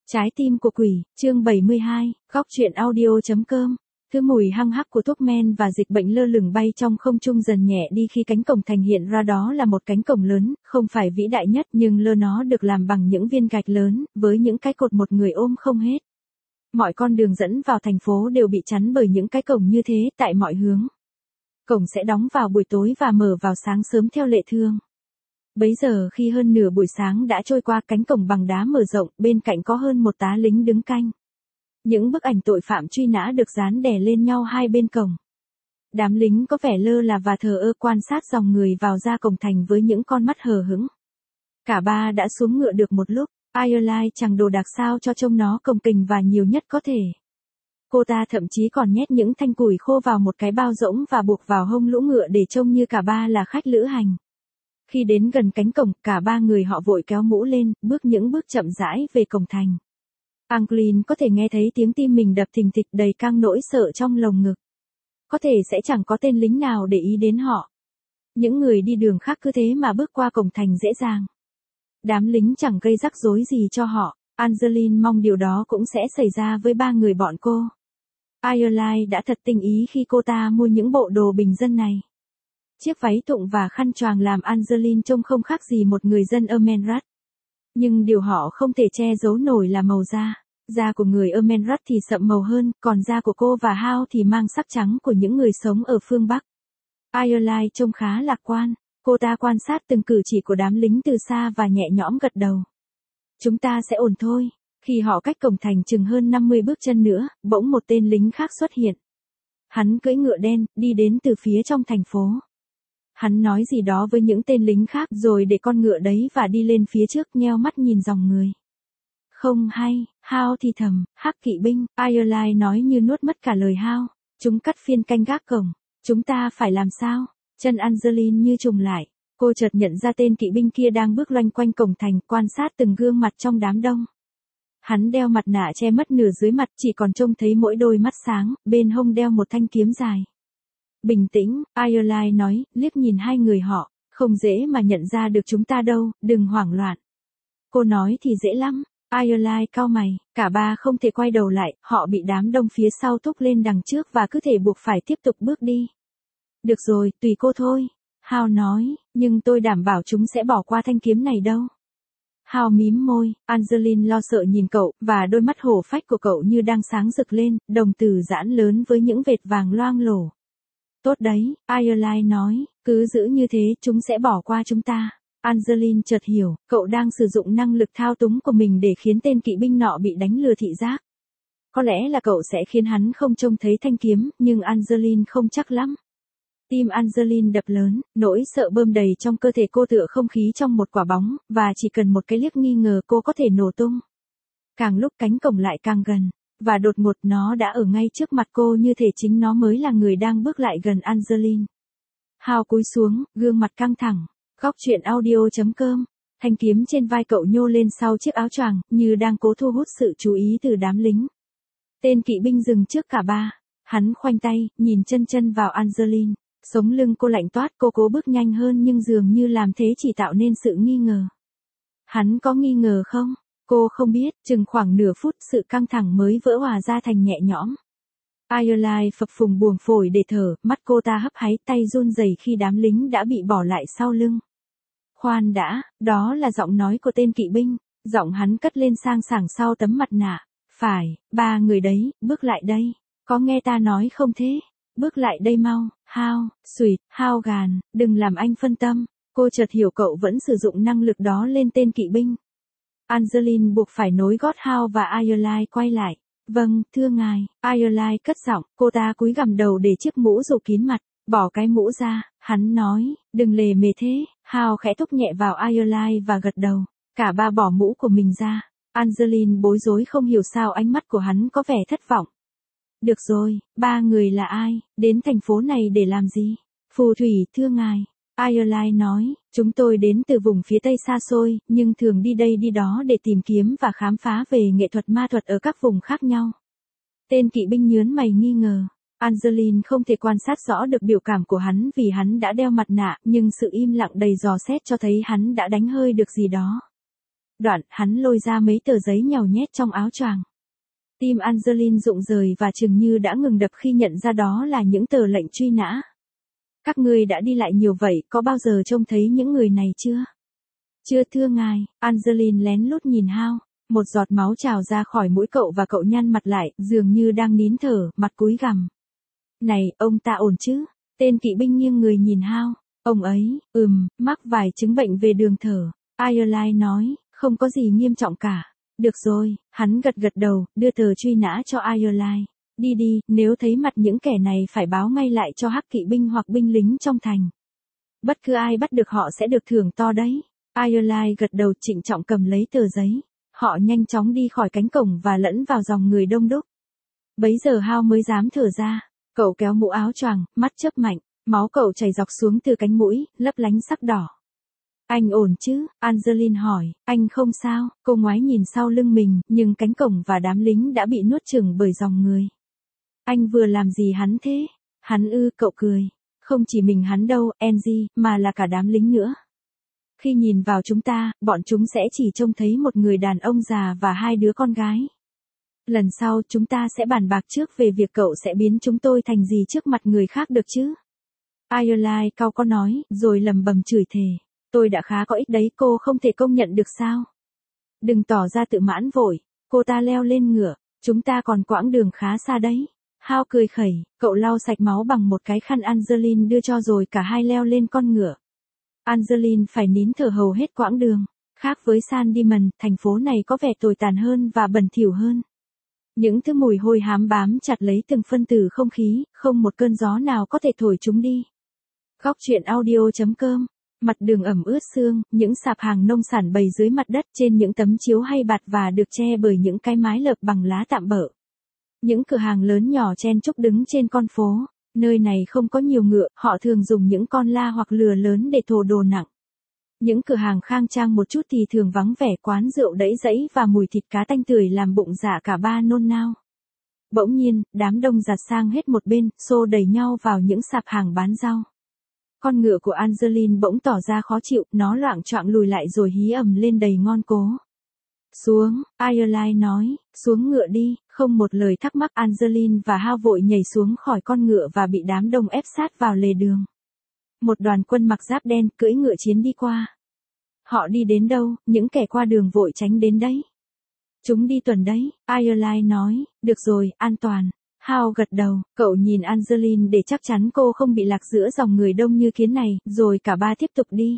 Trái tim của quỷ, chương 72, góc truyện audio.com. Thứ mùi hăng hắc của thuốc men và dịch bệnh lơ lửng bay trong không trung dần nhẹ đi khi cánh cổng thành hiện ra, đó là một cánh cổng lớn, không phải vĩ đại nhất nhưng nó được làm bằng những viên gạch lớn, với những cái cột một người ôm không hết. Mọi con đường dẫn vào thành phố đều bị chắn bởi những cái cổng như thế tại mọi hướng. Cổng sẽ đóng vào buổi tối và mở vào sáng sớm theo lệ thường. Bấy giờ khi hơn nửa buổi sáng đã trôi qua, cánh cổng bằng đá mở rộng, bên cạnh có hơn một tá lính đứng canh. Những bức ảnh tội phạm truy nã được dán đè lên nhau hai bên cổng. Đám lính có vẻ lơ là và thờ ơ quan sát dòng người vào ra cổng thành với những con mắt hờ hững. Cả ba đã xuống ngựa được một lúc, Ireline chẳng đồ đạc sao cho trông nó cồng kềnh và nhiều nhất có thể. Cô ta thậm chí còn nhét những thanh củi khô vào một cái bao rỗng và buộc vào hông lũ ngựa để trông như cả ba là khách lữ hành. Khi đến gần cánh cổng, cả ba người họ vội kéo mũ lên, bước những bước chậm rãi về cổng thành. Anglin có thể nghe thấy tiếng tim mình đập thình thịch đầy căng nỗi sợ trong lồng ngực. Có thể sẽ chẳng có tên lính nào để ý đến họ. Những người đi đường khác cứ thế mà bước qua cổng thành dễ dàng. Đám lính chẳng gây rắc rối gì cho họ. Angeline mong điều đó cũng sẽ xảy ra với ba người bọn cô. Ireline đã thật tinh ý khi cô ta mua những bộ đồ bình dân này. Chiếc váy thụng và khăn choàng làm Angeline trông không khác gì một người dân Ermenrad. Nhưng điều họ không thể che giấu nổi là màu da. Da của người Ermenrad thì sậm màu hơn, còn da của cô và Hal thì mang sắc trắng của những người sống ở phương Bắc. Ireline trông khá lạc quan. Cô ta quan sát từng cử chỉ của đám lính từ xa và nhẹ nhõm gật đầu. Chúng ta sẽ ổn thôi. Khi họ cách cổng thành chừng hơn 50 bước chân nữa, bỗng một tên lính khác xuất hiện. Hắn cưỡi ngựa đen, đi đến từ phía trong thành phố. Hắn nói gì đó với những tên lính khác rồi để con ngựa đấy và đi lên phía trước, nheo mắt nhìn dòng người. Không hay, Hal thì thầm, hắc kỵ binh, Ireline nói như nuốt mất cả lời Hal. Chúng cắt phiên canh gác cổng. Chúng ta phải làm sao? Chân Angeline như trùng lại. Cô chợt nhận ra tên kỵ binh kia đang bước loanh quanh cổng thành, quan sát từng gương mặt trong đám đông. Hắn đeo mặt nạ che mất nửa dưới mặt, chỉ còn trông thấy mỗi đôi mắt sáng, bên hông đeo một thanh kiếm dài. Bình tĩnh, Ireline nói, liếc nhìn hai người họ, không dễ mà nhận ra được chúng ta đâu, đừng hoảng loạn. Cô nói thì dễ lắm. Ireline cau mày, cả ba không thể quay đầu lại, họ bị đám đông phía sau thúc lên đằng trước và cứ thể buộc phải tiếp tục bước đi. Được rồi, tùy cô thôi. Hal nói, nhưng tôi đảm bảo chúng sẽ bỏ qua thanh kiếm này đâu. Hal mím môi, Angeline lo sợ nhìn cậu, và đôi mắt hổ phách của cậu như đang sáng rực lên, đồng tử giãn lớn với những vệt vàng loang lổ. Tốt đấy, Ireline nói, cứ giữ như thế chúng sẽ bỏ qua chúng ta. Angeline chợt hiểu, cậu đang sử dụng năng lực thao túng của mình để khiến tên kỵ binh nọ bị đánh lừa thị giác. Có lẽ là cậu sẽ khiến hắn không trông thấy thanh kiếm, nhưng Angeline không chắc lắm. Tim Angeline đập lớn, nỗi sợ bơm đầy trong cơ thể cô tựa không khí trong một quả bóng, và chỉ cần một cái liếc nghi ngờ cô có thể nổ tung. Càng lúc cánh cổng lại càng gần, và đột ngột nó đã ở ngay trước mặt cô, như thể chính nó mới là người đang bước lại gần Angeline. Hal cúi xuống, gương mặt căng thẳng. Góc truyện audio.com. Thanh kiếm trên vai cậu nhô lên sau chiếc áo choàng, như đang cố thu hút sự chú ý từ đám lính. Tên kỵ binh dừng trước cả ba. Hắn khoanh tay, nhìn chân vào Angeline. Sống lưng cô lạnh toát, cô cố bước nhanh hơn nhưng dường như làm thế chỉ tạo nên sự nghi ngờ. Hắn có nghi ngờ không? Cô không biết, chừng khoảng nửa phút sự căng thẳng mới vỡ hòa ra thành nhẹ nhõm. Ireline phập phùng buồng phổi để thở, mắt cô ta hấp háy, tay run rẩy khi đám lính đã bị bỏ lại sau lưng. Khoan đã, đó là giọng nói của tên kỵ binh, giọng hắn cất lên sang sảng sau tấm mặt nạ. Phải, ba người đấy, bước lại đây. Có nghe ta nói không thế? Bước lại đây mau, Hal, xùyt, Hal gàn, đừng làm anh phân tâm. Cô chợt hiểu cậu vẫn sử dụng năng lực đó lên tên kỵ binh. Angeline buộc phải nối gót Hal và Ireline quay lại. Vâng, thưa ngài, Ireline cất giọng, cô ta cúi gằm đầu để chiếc mũ rủ kín mặt, bỏ cái mũ ra, hắn nói, đừng lề mề thế. Hal khẽ thúc nhẹ vào Ireline và gật đầu, cả ba bỏ mũ của mình ra. Angeline bối rối không hiểu sao ánh mắt của hắn có vẻ thất vọng. Được rồi, ba người là ai, đến thành phố này để làm gì? Phù thủy, thưa ngài. Ireline nói, chúng tôi đến từ vùng phía tây xa xôi, nhưng thường đi đây đi đó để tìm kiếm và khám phá về nghệ thuật ma thuật ở các vùng khác nhau. Tên kỵ binh nhớn mày nghi ngờ. Angeline không thể quan sát rõ được biểu cảm của hắn vì hắn đã đeo mặt nạ, nhưng sự im lặng đầy dò xét cho thấy hắn đã đánh hơi được gì đó. Đoạn, hắn lôi ra mấy tờ giấy nhàu nhét trong áo choàng. Tim Angeline rụng rời và chừng như đã ngừng đập khi nhận ra đó là những tờ lệnh truy nã. Các ngươi đã đi lại nhiều vậy, có bao giờ trông thấy những người này chưa? Chưa thưa ngài, Angeline lén lút nhìn Hao. Một giọt máu trào ra khỏi mũi cậu và cậu nhăn mặt lại, dường như đang nín thở, mặt cúi gằm. Này, ông ta ổn chứ? Tên kỵ binh nghiêng người nhìn Hao. Ông ấy, mắc vài chứng bệnh về đường thở. Ireline nói, không có gì nghiêm trọng cả. Được rồi, hắn gật gật đầu, đưa tờ truy nã cho Ireline. Đi đi, nếu thấy mặt những kẻ này phải báo ngay lại cho hắc kỵ binh hoặc binh lính trong thành. Bất cứ ai bắt được họ sẽ được thưởng to đấy. Ireline gật đầu trịnh trọng cầm lấy tờ giấy. Họ nhanh chóng đi khỏi cánh cổng và lẫn vào dòng người đông đúc. Bấy giờ Hao mới dám thở ra. Cậu kéo mũ áo choàng, mắt chớp mạnh, máu cậu chảy dọc xuống từ cánh mũi, lấp lánh sắc đỏ. Anh ổn chứ? Angeline hỏi. Anh không sao. Cô ngoái nhìn sau lưng mình, nhưng cánh cổng và đám lính đã bị nuốt chửng bởi dòng người. Anh vừa làm gì hắn thế? Hắn cậu cười. Không chỉ mình hắn đâu, Angie, mà là cả đám lính nữa. Khi nhìn vào chúng ta, bọn chúng sẽ chỉ trông thấy một người đàn ông già và hai đứa con gái. Lần sau chúng ta sẽ bàn bạc trước về việc cậu sẽ biến chúng tôi thành gì trước mặt người khác được chứ? Ireline cau có nói, rồi lầm bầm chửi thề. Tôi đã khá có ích đấy, cô không thể công nhận được sao? Đừng tỏ ra tự mãn vội. Cô ta leo lên ngựa. Chúng ta còn quãng đường khá xa đấy. Hao cười khẩy, cậu lau sạch máu bằng một cái khăn Angeline đưa cho rồi cả hai leo lên con ngựa. Angeline phải nín thở hầu hết quãng đường. Khác với San Diman, thành phố này có vẻ tồi tàn hơn và bẩn thỉu hơn. Những thứ mùi hôi hám bám chặt lấy từng phân tử không khí, không một cơn gió nào có thể thổi chúng đi. Góc truyện audio.com. Mặt đường ẩm ướt sương, những sạp hàng nông sản bày dưới mặt đất trên những tấm chiếu hay bạt và được che bởi những cái mái lợp bằng lá tạm bợ. Những cửa hàng lớn nhỏ chen chúc đứng trên con phố. Nơi này không có nhiều ngựa, họ thường dùng những con la hoặc lừa lớn để thồ đồ nặng. Những cửa hàng khang trang một chút thì thường vắng vẻ, quán rượu đẫy dẫy và mùi thịt cá tanh tưởi làm bụng dạ cả ba nôn nao. Bỗng nhiên, đám đông giạt sang hết một bên, xô đẩy nhau vào những sạp hàng bán rau. Con ngựa của Angeline bỗng tỏ ra khó chịu, nó loạng choạng lùi lại rồi hí ầm lên đầy ngon cố. Xuống, Ireline nói, xuống ngựa đi, không một lời thắc mắc. Angeline và Hao vội nhảy xuống khỏi con ngựa và bị đám đông ép sát vào lề đường. Một đoàn quân mặc giáp đen cưỡi ngựa chiến đi qua. Họ đi đến đâu, những kẻ qua đường vội tránh đến đấy. Chúng đi tuần đấy, Ireline nói, được rồi, an toàn. Hao gật đầu, cậu nhìn Angeline để chắc chắn cô không bị lạc giữa dòng người đông như kiến này, rồi cả ba tiếp tục đi.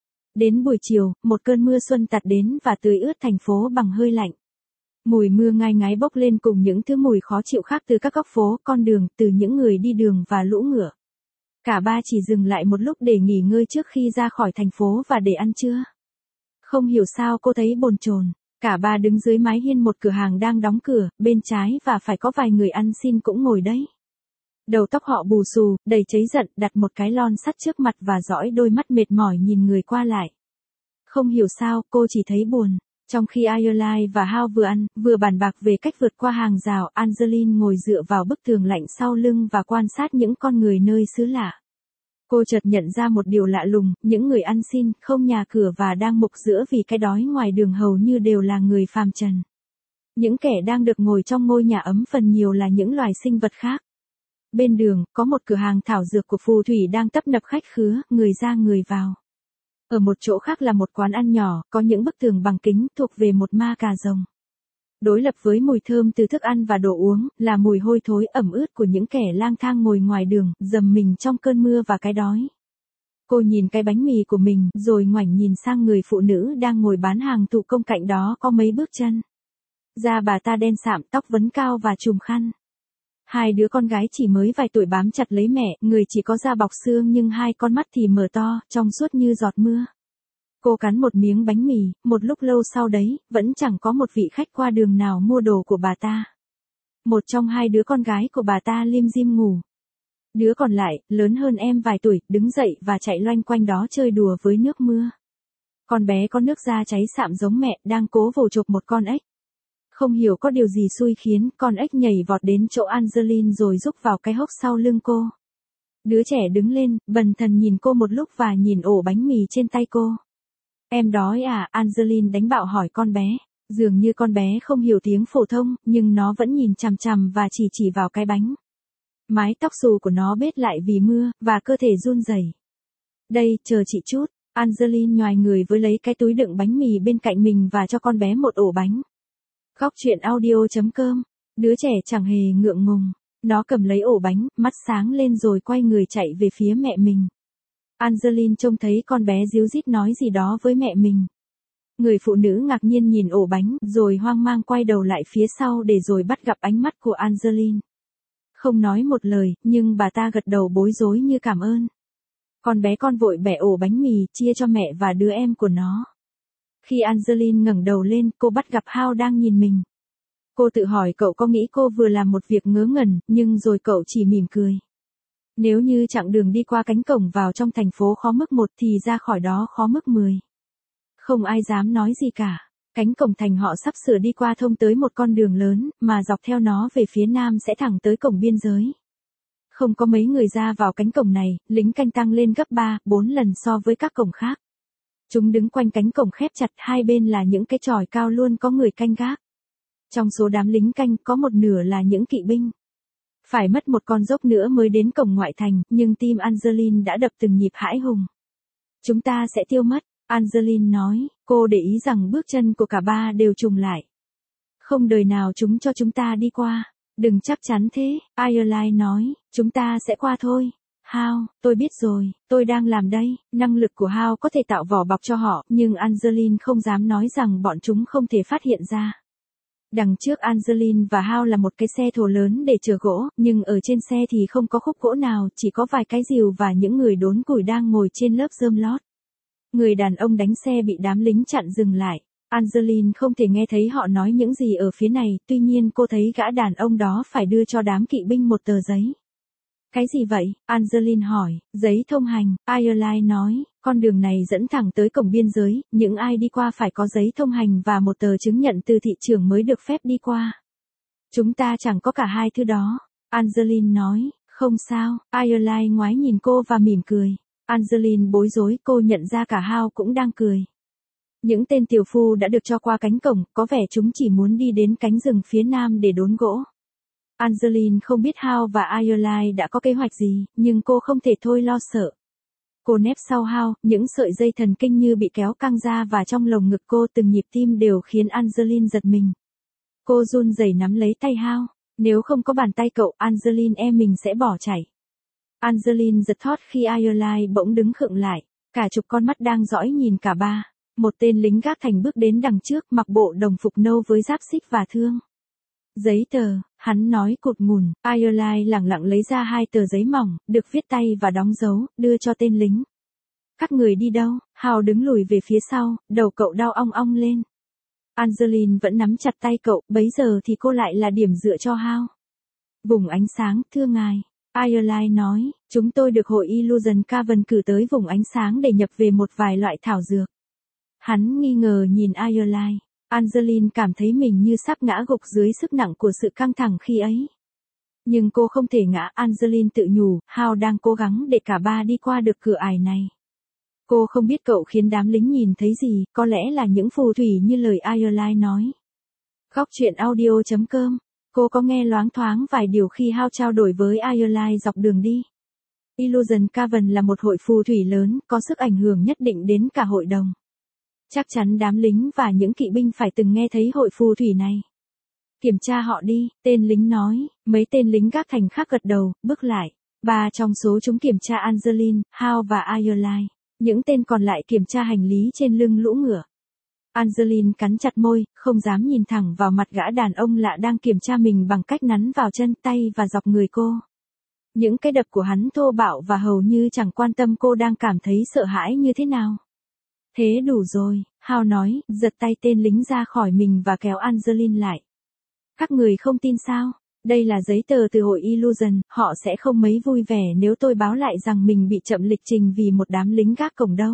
Đến buổi chiều, một cơn mưa xuân tạt đến và tưới ướt thành phố bằng hơi lạnh. Mùi mưa ngai ngái bốc lên cùng những thứ mùi khó chịu khác từ các góc phố, con đường, từ những người đi đường và lũ ngựa. Cả ba chỉ dừng lại một lúc để nghỉ ngơi trước khi ra khỏi thành phố và để ăn trưa. Không hiểu sao cô thấy bồn chồn. Cả ba đứng dưới mái hiên một cửa hàng đang đóng cửa, bên trái và phải có vài người ăn xin cũng ngồi đấy. Đầu tóc họ bù xù, đầy cháy giận, đặt một cái lon sắt trước mặt và dõi đôi mắt mệt mỏi nhìn người qua lại. Không hiểu sao, cô chỉ thấy buồn. Trong khi Ireline và Hao vừa ăn, vừa bàn bạc về cách vượt qua hàng rào, Angeline ngồi dựa vào bức tường lạnh sau lưng và quan sát những con người nơi xứ lạ. Cô chợt nhận ra một điều lạ lùng, những người ăn xin, không nhà cửa và đang mục giữa vì cái đói ngoài đường hầu như đều là người phàm trần. Những kẻ đang được ngồi trong ngôi nhà ấm phần nhiều là những loài sinh vật khác. Bên đường, có một cửa hàng thảo dược của phù thủy đang tấp nập khách khứa, người ra người vào. Ở một chỗ khác là một quán ăn nhỏ, có những bức tường bằng kính thuộc về một ma cà rồng. Đối lập với mùi thơm từ thức ăn và đồ uống, là mùi hôi thối ẩm ướt của những kẻ lang thang ngồi ngoài đường, dầm mình trong cơn mưa và cái đói. Cô nhìn cái bánh mì của mình, rồi ngoảnh nhìn sang người phụ nữ đang ngồi bán hàng thủ công cạnh đó có mấy bước chân. Da bà ta đen sạm, tóc vấn cao và trùm khăn. Hai đứa con gái chỉ mới vài tuổi bám chặt lấy mẹ, người chỉ có da bọc xương nhưng hai con mắt thì mở to, trong suốt như giọt mưa. Cô cắn một miếng bánh mì, một lúc lâu sau đấy, vẫn chẳng có một vị khách qua đường nào mua đồ của bà ta. Một trong hai đứa con gái của bà ta lim dim ngủ. Đứa còn lại, lớn hơn em vài tuổi, đứng dậy và chạy loanh quanh đó chơi đùa với nước mưa. Con bé có nước da cháy sạm giống mẹ, đang cố vồ chộp một con ếch. Không hiểu có điều gì xui khiến con ếch nhảy vọt đến chỗ Angeline rồi rúc vào cái hốc sau lưng cô. Đứa trẻ đứng lên, bần thần nhìn cô một lúc và nhìn ổ bánh mì trên tay cô. Em đói à? Angeline đánh bạo hỏi con bé. Dường như con bé không hiểu tiếng phổ thông, nhưng nó vẫn nhìn chằm chằm và chỉ vào cái bánh. Mái tóc xù của nó bết lại vì mưa, và cơ thể run rẩy. Đây, chờ chị chút. Angeline nhoài người với lấy cái túi đựng bánh mì bên cạnh mình và cho con bé một ổ bánh. Góc truyện audio.com. Đứa trẻ chẳng hề ngượng ngùng. Nó cầm lấy ổ bánh, mắt sáng lên rồi quay người chạy về phía mẹ mình. Angeline trông thấy con bé díu dít nói gì đó với mẹ mình. Người phụ nữ ngạc nhiên nhìn ổ bánh, rồi hoang mang quay đầu lại phía sau để rồi bắt gặp ánh mắt của Angeline. Không nói một lời, nhưng bà ta gật đầu bối rối như cảm ơn. Con vội bẻ ổ bánh mì, chia cho mẹ và đứa em của nó. Khi Angeline ngẩng đầu lên, cô bắt gặp Hao đang nhìn mình. Cô tự hỏi cậu có nghĩ cô vừa làm một việc ngớ ngẩn, nhưng rồi cậu chỉ mỉm cười. Nếu như chặng đường đi qua cánh cổng vào trong thành phố khó mức 1 thì ra khỏi đó khó mức 10. Không ai dám nói gì cả. Cánh cổng thành họ sắp sửa đi qua thông tới một con đường lớn, mà dọc theo nó về phía nam sẽ thẳng tới cổng biên giới. Không có mấy người ra vào cánh cổng này, lính canh tăng lên gấp 3-4 lần so với các cổng khác. Chúng đứng quanh cánh cổng khép chặt, hai bên là những cái chòi cao luôn có người canh gác. Trong số đám lính canh có một nửa là những kỵ binh. Phải mất một con dốc nữa mới đến cổng ngoại thành, nhưng tim Angeline đã đập từng nhịp hãi hùng. Chúng ta sẽ tiêu mất, Angeline nói, cô để ý rằng bước chân của cả ba đều trùng lại. Không đời nào chúng cho chúng ta đi qua. Đừng chắc chắn thế, Ireline nói, chúng ta sẽ qua thôi. Hao, tôi biết rồi, tôi đang làm đây. Năng lực của Hao có thể tạo vỏ bọc cho họ, nhưng Angeline không dám nói rằng bọn chúng không thể phát hiện ra. Đằng trước Angeline và Hao là một cái xe thồ lớn để chở gỗ, nhưng ở trên xe thì không có khúc gỗ nào, chỉ có vài cái rìu và những người đốn củi đang ngồi trên lớp rơm lót. Người đàn ông đánh xe bị đám lính chặn dừng lại. Angeline không thể nghe thấy họ nói những gì ở phía này, tuy nhiên cô thấy gã đàn ông đó phải đưa cho đám kỵ binh một tờ giấy. Cái gì vậy? Angeline hỏi. Giấy thông hành, Ireline nói, con đường này dẫn thẳng tới cổng biên giới, những ai đi qua phải có giấy thông hành và một tờ chứng nhận từ thị trưởng mới được phép đi qua. Chúng ta chẳng có cả hai thứ đó. Angeline nói, không sao, Ireline ngoái nhìn cô và mỉm cười. Angeline bối rối, cô nhận ra cả Hao cũng đang cười. Những tên tiểu phu đã được cho qua cánh cổng, có vẻ chúng chỉ muốn đi đến cánh rừng phía nam để đốn gỗ. Angeline không biết Hao và Ireline đã có kế hoạch gì, nhưng cô không thể thôi lo sợ. Cô nép sau Hao, những sợi dây thần kinh như bị kéo căng ra và trong lồng ngực cô từng nhịp tim đều khiến Angeline giật mình. Cô run rẩy nắm lấy tay Hao. Nếu không có bàn tay cậu, Angeline e mình sẽ bỏ chạy. Angeline giật thót khi Ireline bỗng đứng khựng lại. Cả chục con mắt đang dõi nhìn cả ba. Một tên lính gác thành bước đến đằng trước, mặc bộ đồng phục nâu với giáp xích và thương. Giấy tờ, hắn nói cụt ngùn. Ireline lẳng lặng lấy ra 2 tờ giấy mỏng, được viết tay và đóng dấu, đưa cho tên lính. Các người đi đâu? Hao đứng lùi về phía sau, đầu cậu đau ong ong lên. Angeline vẫn nắm chặt tay cậu, bấy giờ thì cô lại là điểm dựa cho Hao. Vùng ánh sáng, thưa ngài. Ireline nói, chúng tôi được hội Illusion Cavern cử tới vùng ánh sáng để nhập về một vài loại thảo dược. Hắn nghi ngờ nhìn Ireline. Angeline cảm thấy mình như sắp ngã gục dưới sức nặng của sự căng thẳng khi ấy. Nhưng cô không thể ngã, Angeline tự nhủ, Hao đang cố gắng để cả ba đi qua được cửa ải này. Cô không biết cậu khiến đám lính nhìn thấy gì, có lẽ là những phù thủy như lời Ireline nói. Góc truyện audio.com. Cô có nghe loáng thoáng vài điều khi Hao trao đổi với Ireline dọc đường đi. Illusion Cavern là một hội phù thủy lớn, có sức ảnh hưởng nhất định đến cả hội đồng. Chắc chắn đám lính và những kỵ binh phải từng nghe thấy hội phù thủy này. Kiểm tra họ đi, tên lính nói, mấy tên lính gác thành khác gật đầu, bước lại. 3 trong số chúng kiểm tra Angeline, Hao và Ireline. Những tên còn lại kiểm tra hành lý trên lưng lũ ngựa. Angeline cắn chặt môi, không dám nhìn thẳng vào mặt gã đàn ông lạ đang kiểm tra mình bằng cách nắn vào chân, tay và dọc người cô. Những cái đập của hắn thô bạo và hầu như chẳng quan tâm cô đang cảm thấy sợ hãi như thế nào. Thế đủ rồi, Hao nói, giật tay tên lính ra khỏi mình và kéo Angeline lại. Các người không tin sao? Đây là giấy tờ từ hội Illusion, họ sẽ không mấy vui vẻ nếu tôi báo lại rằng mình bị chậm lịch trình vì một đám lính gác cổng đâu.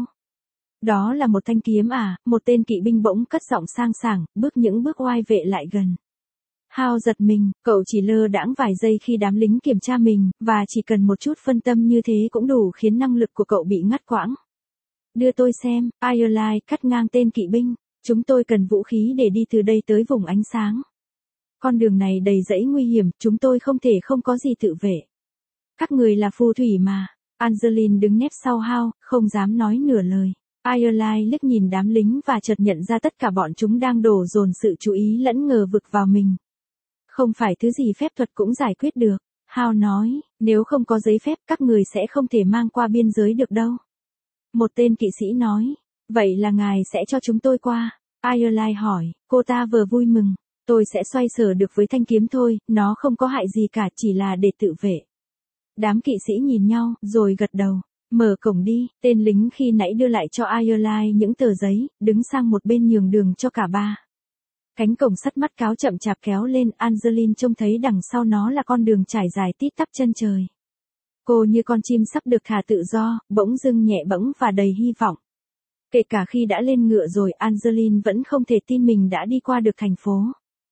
Đó là một thanh kiếm à? Một tên kỵ binh bỗng cất giọng sang sảng, bước những bước oai vệ lại gần. Hao giật mình, cậu chỉ lơ đãng vài giây khi đám lính kiểm tra mình, và chỉ cần một chút phân tâm như thế cũng đủ khiến năng lực của cậu bị ngắt quãng. Đưa tôi xem, Ireland cắt ngang tên kỵ binh. Chúng tôi cần vũ khí để đi từ đây tới vùng ánh sáng. Con đường này đầy rẫy nguy hiểm, chúng tôi không thể không có gì tự vệ. Các người là phù thủy mà. Angeline đứng nép sau Hao, không dám nói nửa lời. Ireland liếc nhìn đám lính và chợt nhận ra tất cả bọn chúng đang đổ dồn sự chú ý lẫn ngờ vực vào mình. Không phải thứ gì phép thuật cũng giải quyết được. Hao nói, nếu không có giấy phép các người sẽ không thể mang qua biên giới được đâu. Một tên kỵ sĩ nói, vậy là ngài sẽ cho chúng tôi qua. Ireland hỏi, cô ta vừa vui mừng, tôi sẽ xoay sở được với thanh kiếm thôi, nó không có hại gì cả, chỉ là để tự vệ. Đám kỵ sĩ nhìn nhau, rồi gật đầu. Mở cổng đi, tên lính khi nãy đưa lại cho Ireland những tờ giấy, đứng sang một bên nhường đường cho cả ba. Cánh cổng sắt mắt cáo chậm chạp kéo lên, Angeline trông thấy đằng sau nó là con đường trải dài tít tắp chân trời. Cô như con chim sắp được thả tự do, bỗng dưng nhẹ bẫng và đầy hy vọng. Kể cả khi đã lên ngựa rồi, Angeline vẫn không thể tin mình đã đi qua được thành phố.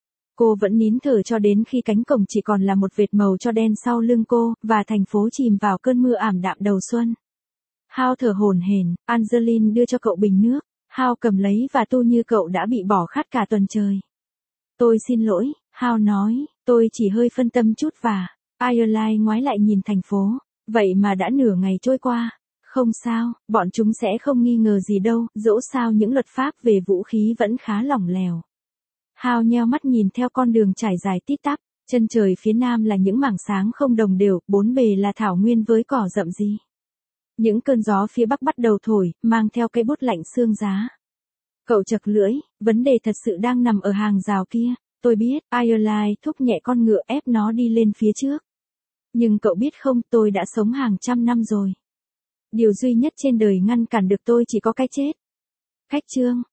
Cô vẫn nín thở cho đến khi cánh cổng chỉ còn là một vệt màu cho đen sau lưng cô, và thành phố chìm vào cơn mưa ảm đạm đầu xuân. Hao thở hổn hển, Angeline đưa cho cậu bình nước. Hao cầm lấy và tu như cậu đã bị bỏ khát cả tuần trời. Tôi xin lỗi, Hao nói, tôi chỉ hơi phân tâm chút và... Ireland ngoái lại nhìn thành phố. Vậy mà đã nửa ngày trôi qua. Không sao, bọn chúng sẽ không nghi ngờ gì đâu, dẫu sao những luật pháp về vũ khí vẫn khá lỏng lẻo. Hao nheo mắt nhìn theo con đường trải dài tít tắp, chân trời phía nam là những mảng sáng không đồng đều, bốn bề là thảo nguyên với cỏ rậm rì. Những cơn gió phía bắc bắt đầu thổi, mang theo cái bút lạnh xương giá. Cậu chật lưỡi, vấn đề thật sự đang nằm ở hàng rào kia. Tôi biết, Ireland thúc nhẹ con ngựa ép nó đi lên phía trước. Nhưng cậu biết không, tôi đã sống hàng trăm năm rồi. Điều duy nhất trên đời ngăn cản được tôi chỉ có cái chết. Cách chương